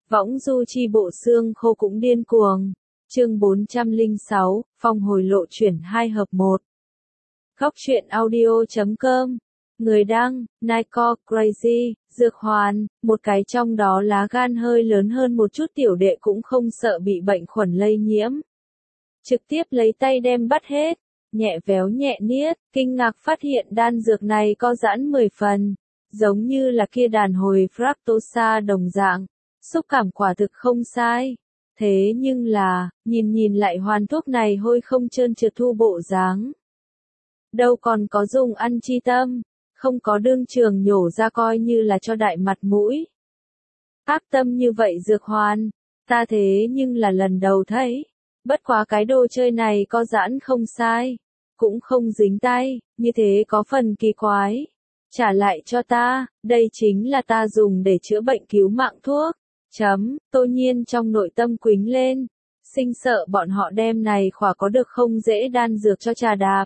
Võng du chi bộ xương khô cũng điên cuồng. Chương 406, phong hồi lộ chuyển 2 hợp 1. Góc truyện audio.com. Người đăng, Nico Crazy, Dược Hoàn, một cái trong đó lá gan hơi lớn hơn một chút tiểu đệ cũng không sợ bị bệnh khuẩn lây nhiễm. Trực tiếp lấy tay đem bắt hết, nhẹ véo nhẹ niết, kinh ngạc phát hiện đan dược này có giãn 10 phần, giống như là kia đàn hồi Fractosa đồng dạng, xúc cảm quả thực không sai. Thế nhưng là, nhìn lại hoàn thuốc này hôi không trơn trượt thu bộ dáng. Đâu còn có dùng ăn chi tâm, không có đương trường nhổ ra coi như là cho đại mặt mũi. Ác tâm như vậy Dược Hoàn, ta thế nhưng là lần đầu thấy. Bất quá cái đồ chơi này có giãn không sai, cũng không dính tay, như thế có phần kỳ quái. Trả lại cho ta, đây chính là ta dùng để chữa bệnh cứu mạng thuốc. Tô Nhiên trong nội tâm quính lên, sinh sợ bọn họ đem này khỏa có được không dễ đan dược cho trà đạp.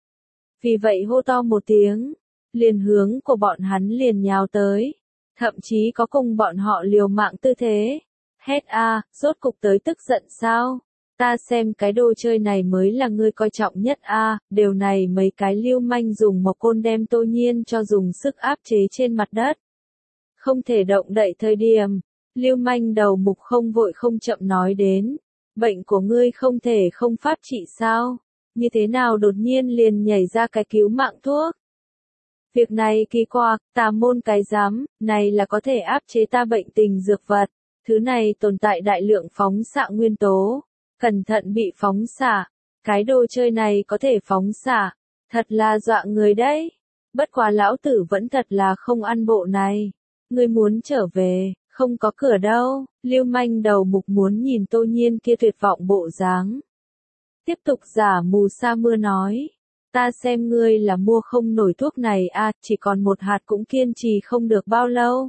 Vì vậy hô to một tiếng, liền hướng của bọn hắn liền nhào tới, thậm chí có cùng bọn họ liều mạng tư thế. Hét a, rốt cục tới tức giận sao? Ta xem cái đồ chơi này mới là ngươi coi trọng nhất a, điều này mấy cái lưu manh dùng một côn đem Tô Nhiên cho dùng sức áp chế trên mặt đất. Không thể động đậy thời điểm, lưu manh đầu mục không vội không chậm nói đến, bệnh của ngươi không thể không pháp trị sao, như thế nào đột nhiên liền nhảy ra cái cứu mạng thuốc. Việc này kỳ quặc, tà môn cái dám, này là có thể áp chế ta bệnh tình dược vật, thứ này tồn tại đại lượng phóng xạ nguyên tố, cẩn thận bị phóng xạ, cái đồ chơi này có thể phóng xạ, thật là dọa người đấy, bất quá lão tử vẫn thật là không ăn bộ này, ngươi muốn trở về. Không có cửa đâu, lưu manh đầu mục muốn nhìn Tô Nhiên kia tuyệt vọng bộ dáng. Tiếp tục giả mù sa mưa nói, ta xem ngươi là mua không nổi thuốc này à, chỉ còn một hạt cũng kiên trì không được bao lâu.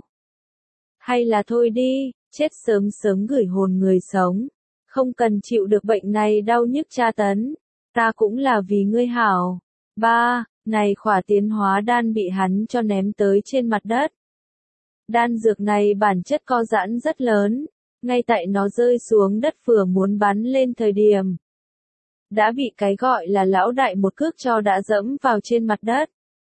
Hay là thôi đi, chết sớm sớm gửi hồn người sống, không cần chịu được bệnh này đau nhức tra tấn, ta cũng là vì ngươi hảo. Này khỏa tiến hóa đan bị hắn cho ném tới trên mặt đất. Đan dược này bản chất co giãn rất lớn, ngay tại nó rơi xuống đất vừa muốn bắn lên thời điểm. Đã bị cái gọi là lão đại một cước cho đã dẫm vào trên mặt đất.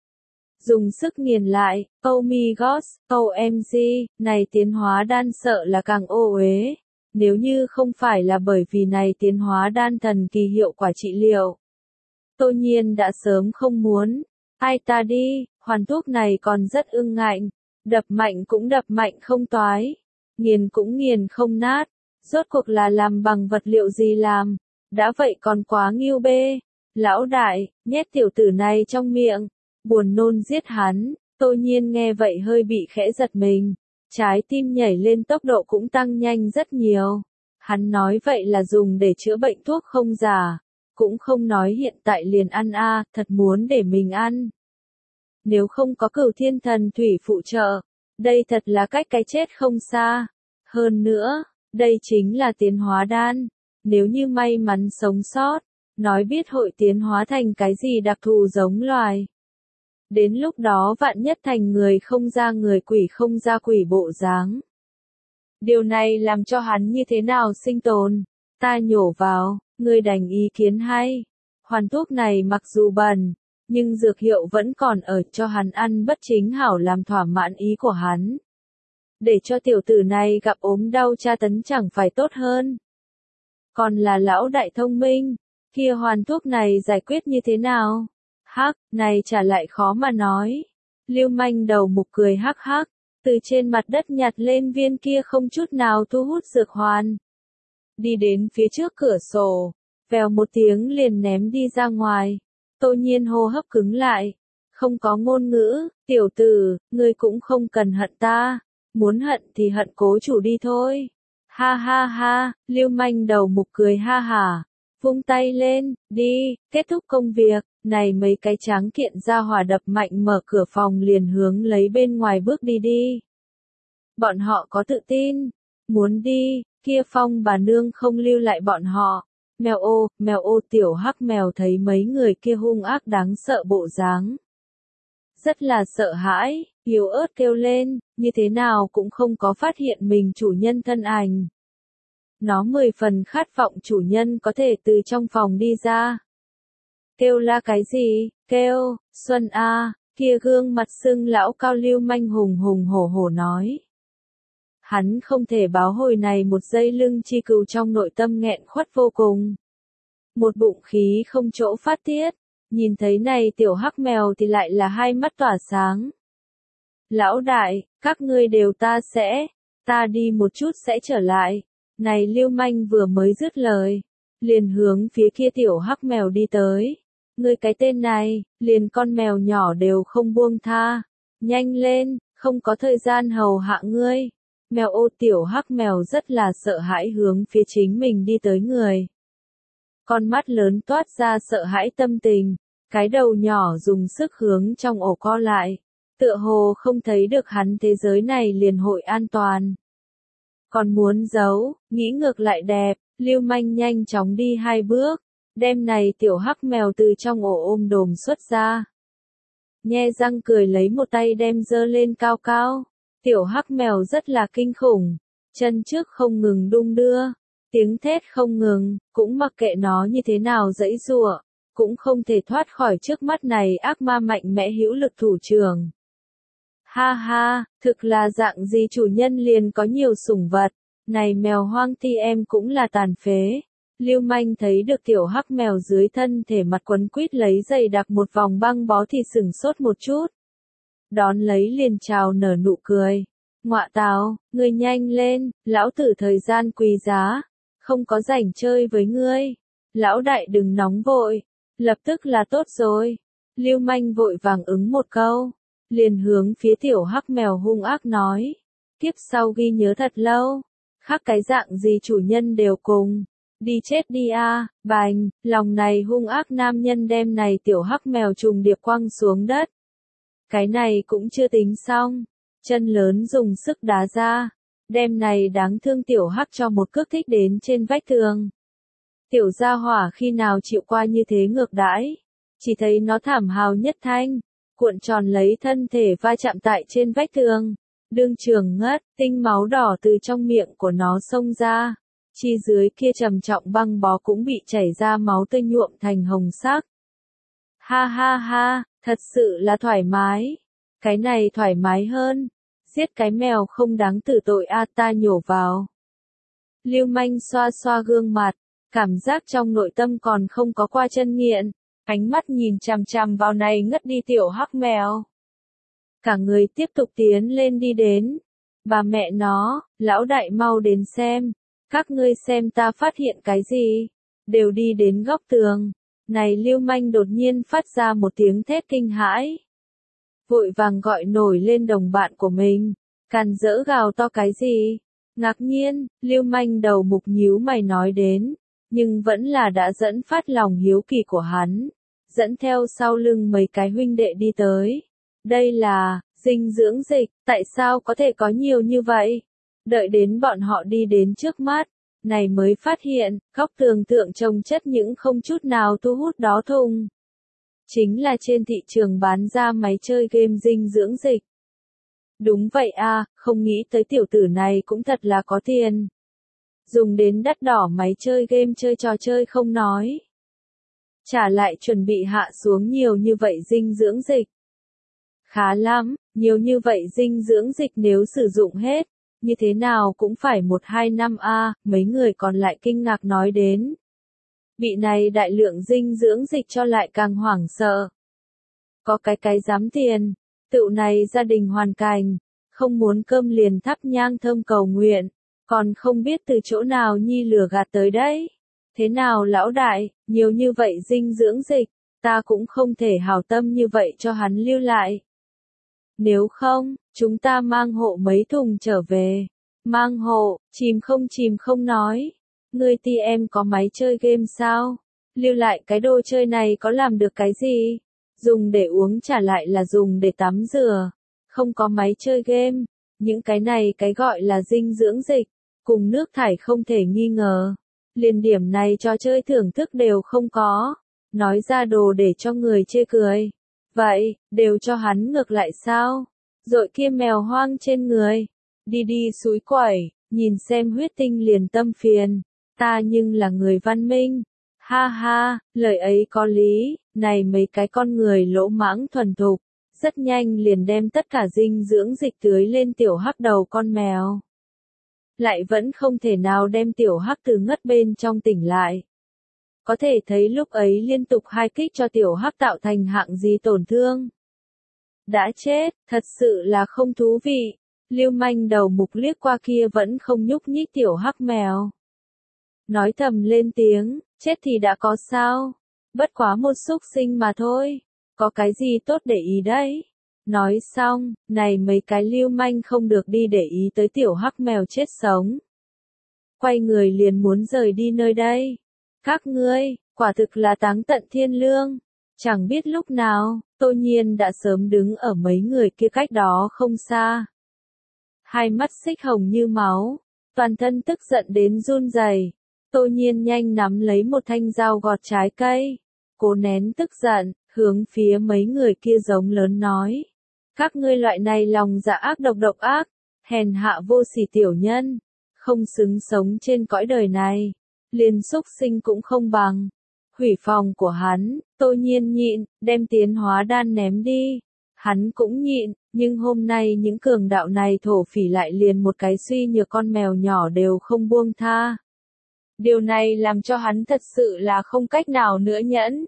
Dùng sức nghiền lại, oh my gosh, OMG, này tiến hóa đan sợ là càng ô uế, nếu như không phải là bởi vì này tiến hóa đan thần kỳ hiệu quả trị liệu. Tô Nhiên đã sớm không muốn, ai ta đi, hoàn thuốc này còn rất ưng ngạnh. Đập mạnh cũng đập mạnh không toái, nghiền cũng nghiền không nát, rốt cuộc là làm bằng vật liệu gì làm, đã vậy còn quá nghiêu bê. Lão đại, nhét tiểu tử này trong miệng, buồn nôn giết hắn. Tô Nhiên nghe vậy hơi bị khẽ giật mình, trái tim nhảy lên tốc độ cũng tăng nhanh rất nhiều. Hắn nói vậy là dùng để chữa bệnh thuốc không giả, cũng không nói hiện tại liền ăn a, thật muốn để mình ăn. Nếu không có Cửu Thiên Thần Thủy phụ trợ, đây thật là cách cái chết không xa. Hơn nữa, đây chính là tiến hóa đan. Nếu như may mắn sống sót, nói biết hội tiến hóa thành cái gì đặc thù giống loài. Đến lúc đó vạn nhất thành người không ra người quỷ không ra quỷ bộ dáng. Điều này làm cho hắn như thế nào sinh tồn? Ta nhổ vào, ngươi đành ý kiến hay. Hoàn thuốc này mặc dù bẩn, nhưng dược hiệu vẫn còn ở cho hắn ăn bất chính hảo làm thỏa mãn ý của hắn. Để cho tiểu tử này gặp ốm đau tra tấn chẳng phải tốt hơn. Còn là lão đại thông minh, kia hoàn thuốc này giải quyết như thế nào? Hắc, này trả lại khó mà nói. Lưu manh đầu mục cười hắc hắc, từ trên mặt đất nhặt lên viên kia không chút nào thu hút Dược Hoàn. Đi đến phía trước cửa sổ, vèo một tiếng liền ném đi ra ngoài. Tô Nhiên hô hấp cứng lại, không có ngôn ngữ, tiểu tử, ngươi cũng không cần hận ta, muốn hận thì hận cố chủ đi thôi. Ha ha ha, lưu manh đầu mục cười ha hả, vung tay lên, đi, kết thúc công việc, này mấy cái tráng kiện ra hỏa đập mạnh mở cửa phòng liền hướng lấy bên ngoài bước đi. Bọn họ có tự tin, muốn đi, kia Phong bà nương không lưu lại bọn họ. Mèo ô tiểu hắc mèo thấy mấy người kia hung ác đáng sợ bộ dáng. Rất là sợ hãi, yếu ớt kêu lên, như thế nào cũng không có phát hiện mình chủ nhân thân ảnh. Nó 10 phần khát vọng chủ nhân có thể từ trong phòng đi ra. Kêu la cái gì, kêu, Xuân a, kia gương mặt sưng lão cao Lưu Manh hùng hùng hổ hổ nói. Hắn không thể báo hồi này một giây lưng chi cừu trong nội tâm nghẹn khuất vô cùng. Một bụng khí không chỗ phát tiết, nhìn thấy này tiểu hắc mèo thì lại là hai mắt tỏa sáng. Lão đại, các ngươi đều ta đi một chút sẽ trở lại. Này Lưu Manh vừa mới dứt lời, liền hướng phía kia tiểu hắc mèo đi tới. Ngươi cái tên này, liền con mèo nhỏ đều không buông tha. Nhanh lên, không có thời gian hầu hạ ngươi. Mèo ô tiểu hắc mèo rất là sợ hãi hướng phía chính mình đi tới người. Con mắt lớn toát ra sợ hãi tâm tình, cái đầu nhỏ dùng sức hướng trong ổ co lại. Tựa hồ không thấy được hắn thế giới này liền hội an toàn. Còn muốn giấu, nghĩ ngược lại đẹp, Lưu Manh nhanh chóng đi 2 bước, đem này tiểu hắc mèo từ trong ổ ôm đồm xuất ra. Nhe răng cười lấy một tay đem dơ lên cao cao, tiểu hắc mèo rất là kinh khủng, chân trước không ngừng đung đưa, tiếng thét không ngừng, cũng mặc kệ nó như thế nào giãy giụa, cũng không thể thoát khỏi trước mắt này ác ma mạnh mẽ hữu lực thủ trưởng. Ha ha, thực là dạng gì chủ nhân liền có nhiều sủng vật, này mèo hoang ti em cũng là tàn phế. Lưu Manh thấy được tiểu hắc mèo dưới thân thể mặt quấn quýt lấy dày đặc một vòng băng bó thì sửng sốt một chút. Đón lấy liền chào nở nụ cười. Ngọa tào, ngươi nhanh lên, lão tử thời gian quý giá, không có rảnh chơi với ngươi. Lão đại đừng nóng vội, lập tức là tốt rồi. Lưu Manh vội vàng ứng một câu, liền hướng phía tiểu hắc mèo hung ác nói. Kiếp sau ghi nhớ thật lâu, khác cái dạng gì chủ nhân đều cùng. Đi chết đi a, bành, lòng này hung ác nam nhân đem này tiểu hắc mèo trùng điệp quăng xuống đất. Cái này cũng chưa tính xong, chân lớn dùng sức đá ra, đem này đáng thương tiểu hắc cho một cước thích đến trên vách tường. Tiểu gia hỏa khi nào chịu qua như thế ngược đãi, chỉ thấy nó thảm hào nhất thanh, cuộn tròn lấy thân thể va chạm tại trên vách tường, đương trường ngất, tinh máu đỏ từ trong miệng của nó xông ra. Chi dưới kia trầm trọng băng bó cũng bị chảy ra máu tươi nhuộm thành hồng sắc. Ha ha ha, thật sự là thoải mái. Cái này thoải mái hơn. Giết cái mèo không đáng tử tội a, ta nhổ vào. Lưu Manh xoa xoa gương mặt, cảm giác trong nội tâm còn không có qua chân nghiện, ánh mắt nhìn chằm chằm vào này ngất đi tiểu hắc mèo. Cả người tiếp tục tiến lên đi đến. Bà mẹ nó, lão đại mau đến xem. Các ngươi xem ta phát hiện cái gì? Đều đi đến góc tường. Này Lưu Manh đột nhiên phát ra một tiếng thét kinh hãi. Vội vàng gọi nổi lên đồng bạn của mình. Càn rỡ gào to cái gì? Ngạc nhiên, Lưu Manh đầu mục nhíu mày nói đến. Nhưng vẫn là đã dẫn phát lòng hiếu kỳ của hắn. Dẫn theo sau lưng mấy cái huynh đệ đi tới. Đây là, dinh dưỡng dịch, tại sao có thể có nhiều như vậy? Đợi đến bọn họ đi đến trước mắt, này mới phát hiện, góc tường thượng trồng chất những không chút nào thu hút đó thùng. Chính là trên thị trường bán ra máy chơi game dinh dưỡng dịch. Đúng vậy a, không nghĩ tới tiểu tử này cũng thật là có tiền. Dùng đến đắt đỏ máy chơi game chơi trò chơi không nói. Trả lại chuẩn bị hạ xuống nhiều như vậy dinh dưỡng dịch. Khá lắm, nhiều như vậy dinh dưỡng dịch nếu sử dụng hết. Như thế nào cũng phải 1-2 năm a, mấy người còn lại kinh ngạc nói đến. Bị này đại lượng dinh dưỡng dịch cho lại càng hoảng sợ. Có cái dám tiền, tựu này gia đình hoàn cảnh, không muốn cơm liền thắp nhang thơm cầu nguyện, còn không biết từ chỗ nào nhi lừa gạt tới đấy. Thế nào lão đại, nhiều như vậy dinh dưỡng dịch, ta cũng không thể hảo tâm như vậy cho hắn lưu lại. Nếu không, chúng ta mang hộ mấy thùng trở về. Mang hộ, chìm không nói. Ngươi ti em có máy chơi game sao? Lưu lại cái đồ chơi này có làm được cái gì? Dùng để uống trả lại là dùng để tắm rửa. Không có máy chơi game. Những cái này cái gọi là dinh dưỡng dịch. Cùng nước thải không thể nghi ngờ. Liền điểm này trò chơi thưởng thức đều không có. Nói ra đồ để cho người chê cười. Vậy, đều cho hắn ngược lại sao? dội kia mèo hoang trên người. Đi đi suối quẩy, nhìn xem huyết tinh liền tâm phiền. Ta nhưng là người văn minh. Ha ha, lời ấy có lý, này mấy cái con người lỗ mãng thuần thục, rất nhanh liền đem tất cả dinh dưỡng dịch tưới lên tiểu hắc đầu con mèo. Lại vẫn không thể nào đem tiểu hắc từ ngất bên trong tỉnh lại. Có thể thấy lúc ấy liên tục 2 kích cho tiểu hắc tạo thành hạng gì tổn thương. Đã chết, thật sự là không thú vị. Lưu manh đầu mục liếc qua kia vẫn không nhúc nhích tiểu hắc mèo. Nói thầm lên tiếng, chết thì đã có sao. Bất quá một xúc sinh mà thôi. Có cái gì tốt để ý đấy. Nói xong, này mấy cái lưu manh không được đi để ý tới tiểu hắc mèo chết sống. Quay người liền muốn rời đi nơi đây. Các ngươi, quả thực là táng tận thiên lương. Chẳng biết lúc nào, Tô Nhiên đã sớm đứng ở mấy người kia cách đó không xa. Hai mắt xích hồng như máu, toàn thân tức giận đến run rẩy. Tô Nhiên nhanh nắm lấy một thanh dao gọt trái cây, cố nén tức giận, hướng phía mấy người kia giống lớn nói. Các ngươi loại này lòng dạ ác độc ác, hèn hạ vô sỉ tiểu nhân, không xứng sống trên cõi đời này, liền xúc sinh cũng không bằng. Hủy phòng của hắn, Tô Nhiên nhịn, đem tiến hóa đan ném đi. Hắn cũng nhịn, nhưng hôm nay những cường đạo này thổ phỉ lại liền một cái suy nhược con mèo nhỏ đều không buông tha. Điều này làm cho hắn thật sự là không cách nào nữa nhẫn.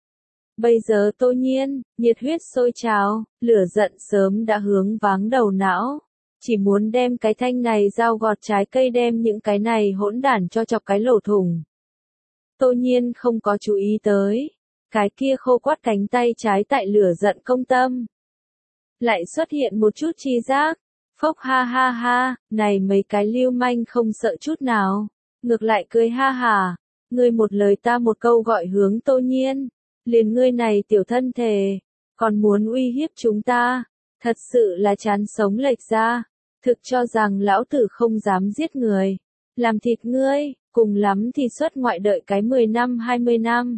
Bây giờ Tô Nhiên, nhiệt huyết sôi trào, lửa giận sớm đã hướng váng đầu não. Chỉ muốn đem cái thanh này dao gọt trái cây đem những cái này hỗn đản cho chọc cái lỗ thủng. Tô Nhiên không có chú ý tới. Cái kia khô quắt cánh tay trái tại lửa giận công tâm. Lại xuất hiện một chút chi giác. Phốc ha ha ha, này mấy cái lưu manh không sợ chút nào. Ngược lại cười ha hà. Ngươi một lời ta một câu gọi hướng Tô Nhiên. Liền ngươi này tiểu thân thể. Còn muốn uy hiếp chúng ta. Thật sự là chán sống lệch ra. Thực cho rằng lão tử không dám giết người. Làm thịt ngươi, cùng lắm thì xuất ngoại đợi cái 10 năm 20 năm.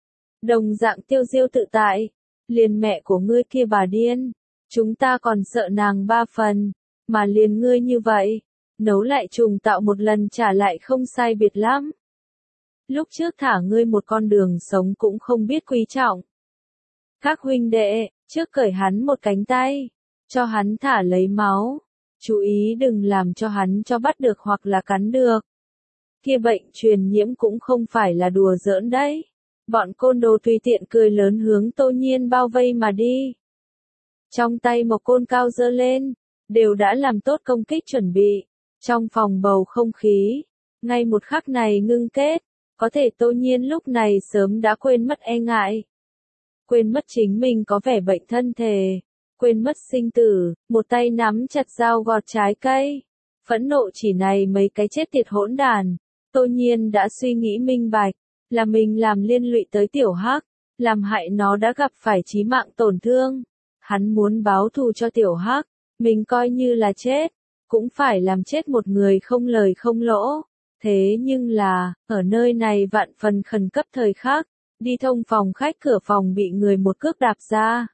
Đồng dạng tiêu diêu tự tại. Liền mẹ của ngươi kia bà điên. Chúng ta còn sợ nàng 3 phần. Mà liền ngươi như vậy. Nấu lại trùng tạo một lần trả lại không sai biệt lắm. Lúc trước thả ngươi một con đường sống cũng không biết quý trọng. Các huynh đệ, trước cởi hắn một cánh tay. Cho hắn thả lấy máu. Chú ý đừng làm cho hắn cho bắt được hoặc là cắn được. Kia bệnh truyền nhiễm cũng không phải là đùa giỡn đấy. Bọn côn đồ tùy tiện cười lớn hướng Tô Nhiên bao vây mà đi. Trong tay một côn cao giơ lên, đều đã làm tốt công kích chuẩn bị. Trong phòng bầu không khí, ngay một khắc này ngưng kết, có thể Tô Nhiên lúc này sớm đã quên mất e ngại. Quên mất chính mình có vẻ bệnh thân thể, quên mất sinh tử, một tay nắm chặt dao gọt trái cây. Phẫn nộ chỉ này mấy cái chết tiệt hỗn đàn. Tô Nhiên đã suy nghĩ minh bạch, là mình làm liên lụy tới tiểu hắc, làm hại nó đã gặp phải chí mạng tổn thương. Hắn muốn báo thù cho tiểu hắc, mình coi như là chết, cũng phải làm chết một người không lời không lỗ. Thế nhưng là, ở nơi này vạn phần khẩn cấp thời khắc, đi thông phòng khách cửa phòng bị người một cước đạp ra.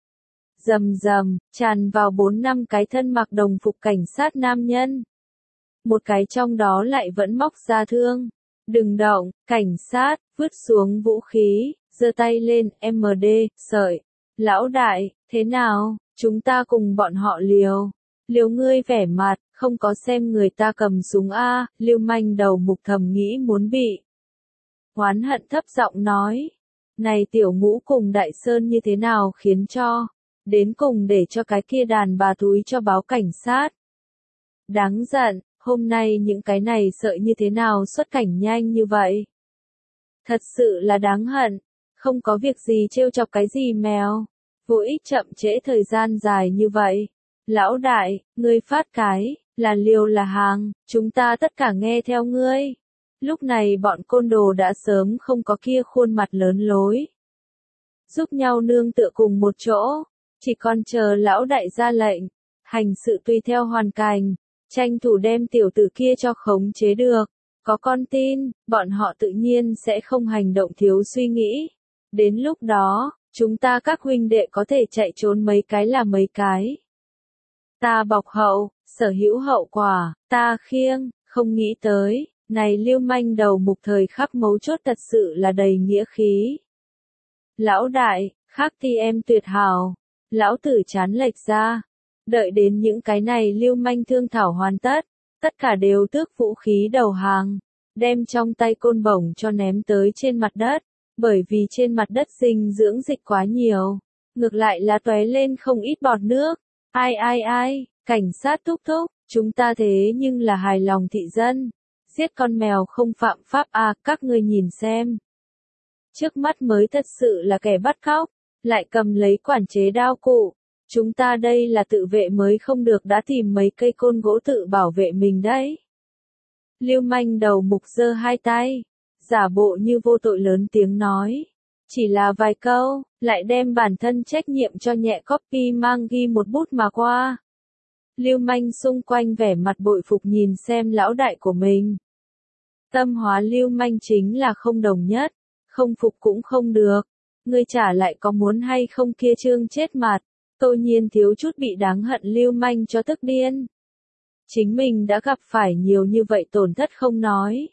Rầm rầm, tràn vào 4-5 cái thân mặc đồng phục cảnh sát nam nhân. Một cái trong đó lại vẫn móc ra thương. Đừng động, cảnh sát, vứt xuống vũ khí, giơ tay lên, MD, sợi. Lão đại, thế nào, chúng ta cùng bọn họ liều. Liều ngươi vẻ mặt, không có xem người ta cầm súng A, lưu manh đầu mục thầm nghĩ muốn bị. Oán hận thấp giọng nói. Này tiểu ngũ cùng đại sơn như thế nào khiến cho. Đến cùng để cho cái kia đàn bà túi cho báo cảnh sát. Đáng giận, hôm nay những cái này sợ như thế nào xuất cảnh nhanh như vậy. Thật sự là đáng hận, không có việc gì trêu chọc cái gì mèo. Vô ích chậm trễ thời gian dài như vậy. Lão đại, ngươi phát cái, là liều là hàng, chúng ta tất cả nghe theo ngươi. Lúc này bọn côn đồ đã sớm không có kia khuôn mặt lớn lối. Giúp nhau nương tựa cùng một chỗ, chỉ còn chờ lão đại ra lệnh, hành sự tùy theo hoàn cảnh, tranh thủ đem tiểu tử kia cho khống chế được. Có con tin, bọn họ tự nhiên sẽ không hành động thiếu suy nghĩ. Đến lúc đó, chúng ta các huynh đệ có thể chạy trốn mấy cái là mấy cái. Ta bọc hậu, sở hữu hậu quả, ta khiêng, không nghĩ tới, này lưu manh đầu mục thời khắc mấu chốt thật sự là đầy nghĩa khí. Lão đại, khác thì em tuyệt hảo, lão tử chán lệch ra, đợi đến những cái này lưu manh thương thảo hoàn tất, tất cả đều tước vũ khí đầu hàng, đem trong tay côn bổng cho ném tới trên mặt đất, bởi vì trên mặt đất dinh dưỡng dịch quá nhiều, ngược lại là tóe lên không ít bọt nước. Ai, cảnh sát thúc thúc, chúng ta thế nhưng là hài lòng thị dân, giết con mèo không phạm pháp à, các ngươi nhìn xem. Trước mắt mới thật sự là kẻ bắt cóc, lại cầm lấy quản chế đao cụ. Chúng ta đây là tự vệ mới không được đã tìm mấy cây côn gỗ tự bảo vệ mình đấy. Lưu manh đầu mục giơ hai tay, giả bộ như vô tội lớn tiếng nói. Chỉ là vài câu, lại đem bản thân trách nhiệm cho nhẹ copy mang ghi một bút mà qua. Lưu manh xung quanh vẻ mặt bội phục nhìn xem lão đại của mình. Tâm hóa lưu manh chính là không đồng nhất, không phục cũng không được. Ngươi trả lại có muốn hay không kia trương chết mặt. Tô Nhiên thiếu chút bị đáng hận lưu manh cho tức điên. Chính mình đã gặp phải nhiều như vậy tổn thất không nói.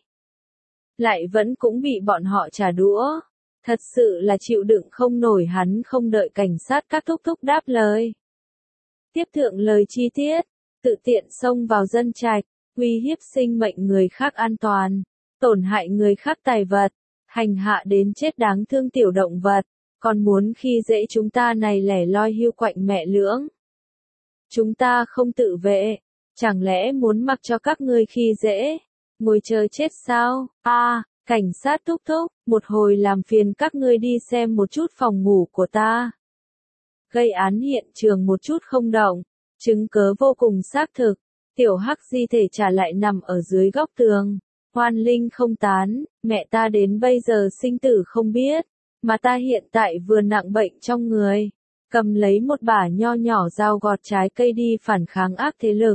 Lại vẫn cũng bị bọn họ trả đũa. Thật sự là chịu đựng không nổi, hắn không đợi cảnh sát các thúc thúc đáp lời. Tiếp thượng lời chi tiết, tự tiện xông vào dân trạch, uy hiếp sinh mệnh người khác an toàn, tổn hại người khác tài vật, hành hạ đến chết đáng thương tiểu động vật, còn muốn khi dễ chúng ta này lẻ loi hưu quạnh mẹ lưỡng. Chúng ta không tự vệ, chẳng lẽ muốn mặc cho các ngươi khi dễ, ngồi chờ chết sao? Cảnh sát thúc thúc, một hồi làm phiền các ngươi đi xem một chút phòng ngủ của ta. Gây án hiện trường một chút không động, chứng cớ vô cùng xác thực, tiểu hắc di thể trả lại nằm ở dưới góc tường, hoan linh không tán, mẹ ta đến bây giờ sinh tử không biết, mà ta hiện tại vừa nặng bệnh trong người, cầm lấy một bả nho nhỏ dao gọt trái cây đi phản kháng ác thế lực.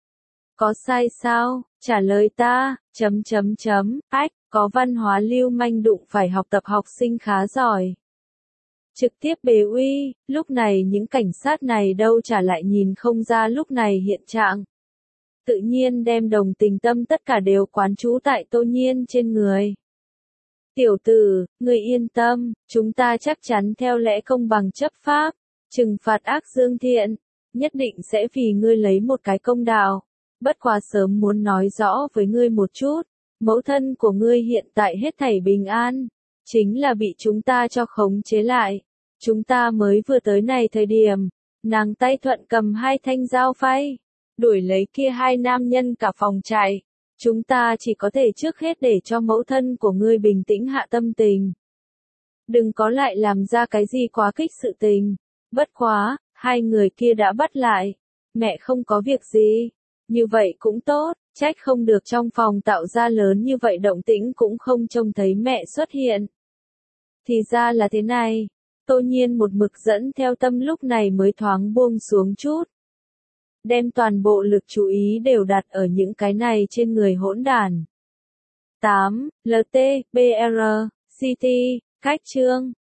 Có sai sao? Trả lời ta, ách, có văn hóa lưu manh đụng phải học tập học sinh khá giỏi. Trực tiếp bề uy, lúc này những cảnh sát này đâu trả lại nhìn không ra lúc này hiện trạng. Tự nhiên đem đồng tình tâm tất cả đều quán trú tại Tô Nhiên trên người. Tiểu tử, ngươi yên tâm, chúng ta chắc chắn theo lẽ công bằng chấp pháp, trừng phạt ác dương thiện, nhất định sẽ vì ngươi lấy một cái công đạo. Bất quá sớm muốn nói rõ với ngươi một chút, mẫu thân của ngươi hiện tại hết thảy bình an, chính là bị chúng ta cho khống chế lại. Chúng ta mới vừa tới này thời điểm, nàng tay thuận cầm hai thanh dao phay, đuổi lấy kia hai nam nhân cả phòng chạy. Chúng ta chỉ có thể trước hết để cho mẫu thân của ngươi bình tĩnh hạ tâm tình. Đừng có lại làm ra cái gì quá kích sự tình. Bất quá, hai người kia đã bắt lại. Mẹ không có việc gì. Như vậy cũng tốt, trách không được trong phòng tạo ra lớn như vậy động tĩnh cũng không trông thấy mẹ xuất hiện. Thì ra là thế này. Tô Nhiên một mực dẫn theo tâm lúc này mới thoáng buông xuống chút. Đem toàn bộ lực chú ý đều đặt ở những cái này trên người hỗn đản. 8. LT, BR, CT, cách chương.